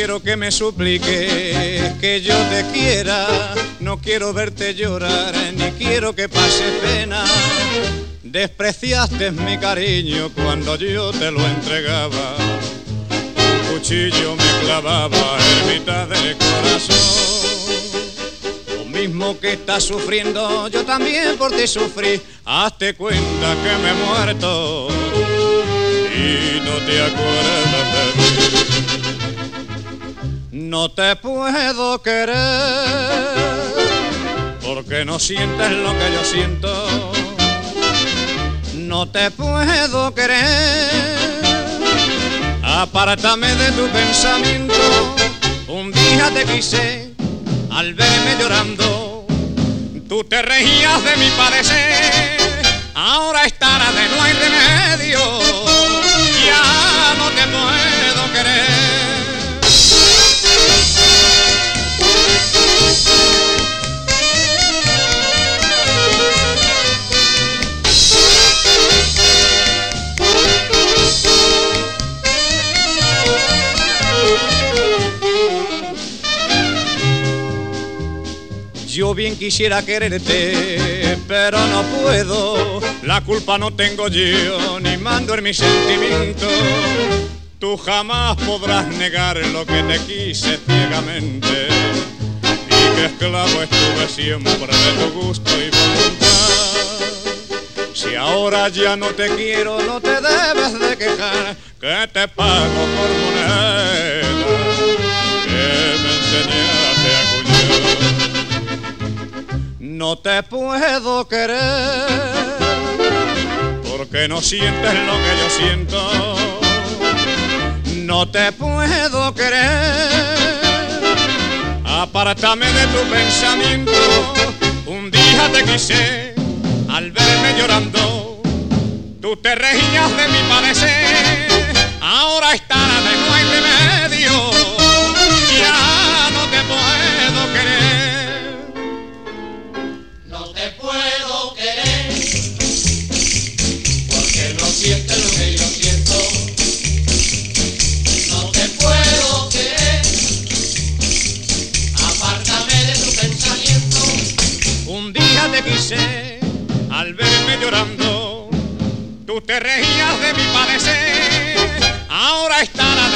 quiero que me supliques que yo te quiera, no quiero verte llorar, ni quiero que pase pena. Despreciaste mi cariño cuando yo te lo entregaba, un cuchillo me clavaba en mitad del corazón. Lo mismo que estás sufriendo, yo también por ti sufrí. Hazte cuenta que me he muerto y no te acuerdas de mí. No te puedo querer porque no sientes lo que yo siento. No te puedo querer, apártame de tu pensamiento. Un día te quise al verme llorando, tú te reías de mi padecer. Ahora es tarde, no hay remedio, ya no te puedo querer. Yo bien quisiera quererte, pero no puedo. La culpa no tengo yo, ni mando en mis sentimientos. Tú jamás podrás negar lo que te quise ciegamente, y que esclavo estuve siempre de tu gusto y voluntad. Si ahora ya no te quiero, no te debes de quejar, que te pago por moneda que me enseñaste a cuñar. No te puedo querer porque no sientes lo que yo siento. No te puedo querer, apártame de tu pensamiento. Un día te quise al verme llorando, tú te reías de mi padecer. Ahora es tarde, no hay remedio, ya no te puedo querer. Puedo querer porque no sientes lo que yo siento. No te puedo querer, apártame de tu pensamiento. Un día te quise al verme llorando, tú te reías de mi padecer. Ahora es tarde,